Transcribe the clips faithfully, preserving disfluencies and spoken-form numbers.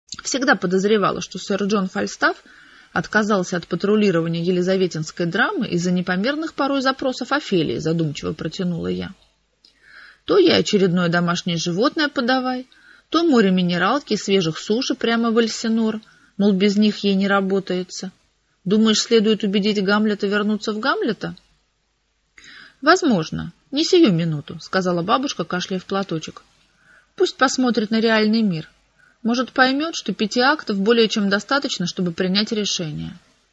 Всегда подозревала, что сэр Джон Фальстаф отказался от патрулирования елизаветинской драмы из-за непомерных порой запросов Офелии, задумчиво протянула я. То ей очередное домашнее животное подавай, то море минералки и свежих суши прямо в Эльсинор, мол, без них ей не работается. Думаешь, следует убедить Гамлета вернуться в Гамлета? Возможно, не сию минуту, сказала бабушка, кашляя в платочек. Пусть посмотрит на реальный мир. Может, поймет, что пяти актов более чем достаточно, чтобы принять решение.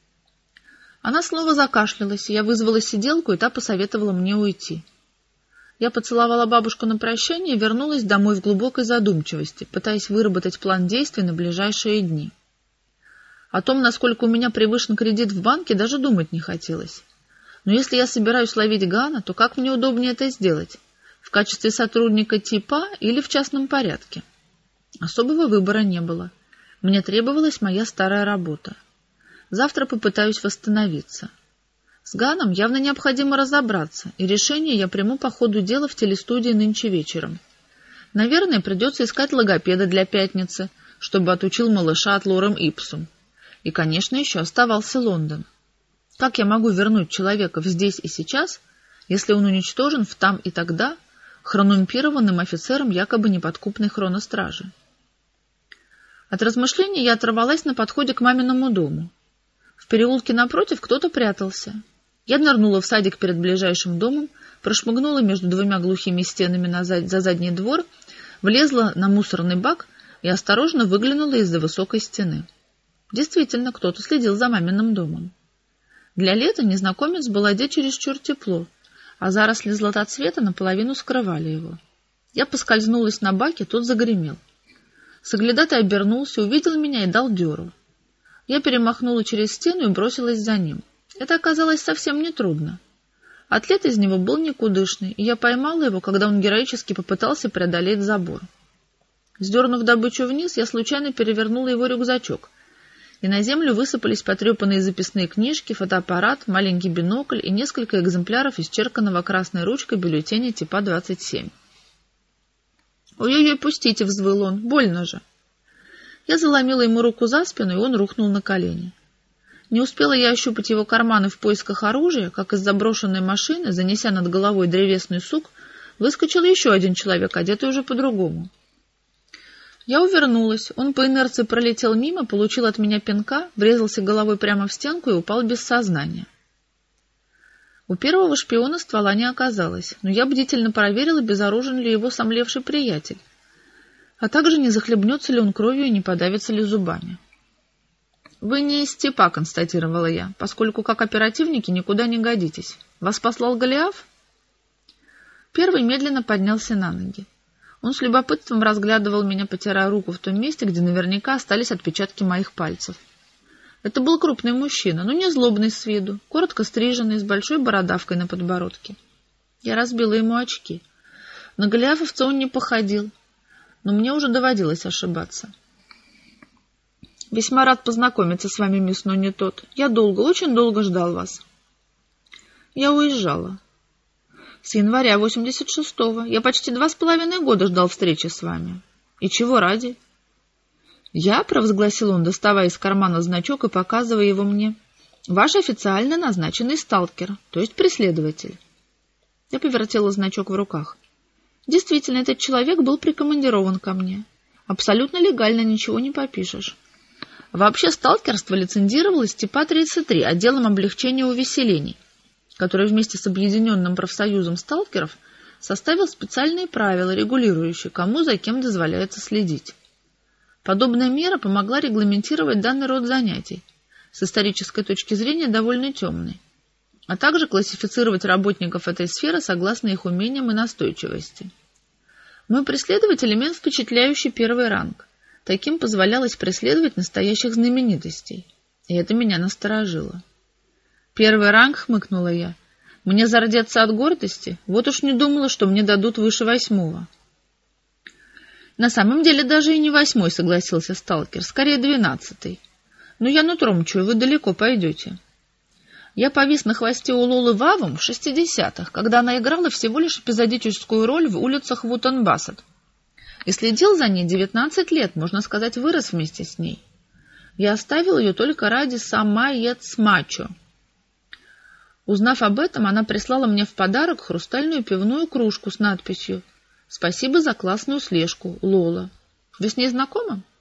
Она снова закашлялась, и я вызвала сиделку, и та посоветовала мне уйти. Я поцеловала бабушку на прощание и вернулась домой в глубокой задумчивости, пытаясь выработать план действий на ближайшие дни. О том, насколько у меня превышен кредит в банке, даже думать не хотелось. Но если я собираюсь ловить Гана, то как мне удобнее это сделать? В качестве сотрудника типа или в частном порядке? Особого выбора не было. Мне требовалась моя старая работа. Завтра попытаюсь восстановиться. С Ганом явно необходимо разобраться, и решение я приму по ходу дела в телестудии нынче вечером. Наверное, придется искать логопеда для пятницы, чтобы отучил малыша от лорем ипсум. И, конечно, еще оставался Лондон. Как я могу вернуть человека в здесь и сейчас, если он уничтожен в там и тогда хронумпированным офицером якобы неподкупной хроностражи? От размышлений я оторвалась на подходе к маминому дому. В переулке напротив кто-то прятался. Я нырнула в садик перед ближайшим домом, прошмыгнула между двумя глухими стенами назад, за задний двор, влезла на мусорный бак и осторожно выглянула из-за высокой стены. Действительно, кто-то следил за маминым домом. Для лета незнакомец был одет чересчур тепло, а заросли златоцвета наполовину скрывали его. Я поскользнулась на баке, тот загремел. Соглядатай обернулся, увидел меня и дал дёру. Я перемахнула через стену и бросилась за ним. Это оказалось совсем нетрудно. Атлет из него был никудышный, и я поймала его, когда он героически попытался преодолеть забор. Сдернув добычу вниз, я случайно перевернула его рюкзачок, и на землю высыпались потрепанные записные книжки, фотоаппарат, маленький бинокль и несколько экземпляров исчерканного красной ручкой бюллетеня типа двадцать семь. «Ой-ой-ой, пустите!» — взвыл он. «Больно же!» Я заломила ему руку за спину, и он рухнул на колени. Не успела я ощупать его карманы в поисках оружия, как из заброшенной машины, занеся над головой древесный сук, выскочил еще один человек, одетый уже по-другому. Я увернулась, он по инерции пролетел мимо, получил от меня пинка, врезался головой прямо в стенку и упал без сознания. У первого шпиона ствола не оказалось, но я бдительно проверила, безоружен ли его сомлевший приятель, а также не захлебнется ли он кровью и не подавится ли зубами. «Вы не из степа», — констатировала я, «поскольку как оперативники никуда не годитесь. Вас послал Голиаф?» Первый медленно поднялся на ноги. Он с любопытством разглядывал меня, потирая руку в том месте, где наверняка остались отпечатки моих пальцев. Это был крупный мужчина, но не злобный с виду, коротко стриженный, с большой бородавкой на подбородке. Я разбила ему очки. На голиафовца он не походил, но мне уже доводилось ошибаться. «Весьма рад познакомиться с вами, мисс Нонитот. Я долго, очень долго ждал вас». Я уезжала. С января восемьдесят шестого. Я почти два с половиной года ждал встречи с вами. И чего ради? Я, провозгласил он, доставая из кармана значок и показывая его мне, ваш официально назначенный сталкер, то есть преследователь. Я повертела значок в руках. Действительно, этот человек был прикомандирован ко мне. Абсолютно легально, ничего не попишешь. Вообще сталкерство лицензировалось Степа тридцать три отделом облегчения увеселений, который вместе с Объединенным профсоюзом сталкеров составил специальные правила, регулирующие, кому за кем дозволяется следить. Подобная мера помогла регламентировать данный род занятий, с исторической точки зрения довольно темный, а также классифицировать работников этой сферы согласно их умениям и настойчивости. Мой преследователь имел впечатляющий первый ранг. Таким позволялось преследовать настоящих знаменитостей, и это меня насторожило. «Первый ранг», — хмыкнула я. «Мне зародятся от гордости? Вот уж не думала, что мне дадут выше восьмого». «На самом деле даже и не восьмой», — согласился сталкер, — «скорее двенадцатый. Но я нутром чую, вы далеко пойдете». Я повис на хвосте у Лолы Вавум в шестидесятых, когда она играла всего лишь эпизодическую роль в улицах Вутон-Бассет. И следил за ней девятнадцать лет, можно сказать, вырос вместе с ней. Я оставил ее только ради самаецмачо. Узнав об этом, она прислала мне в подарок хрустальную пивную кружку с надписью «Спасибо за классную слежку, Лола». Вы с ней знакомы?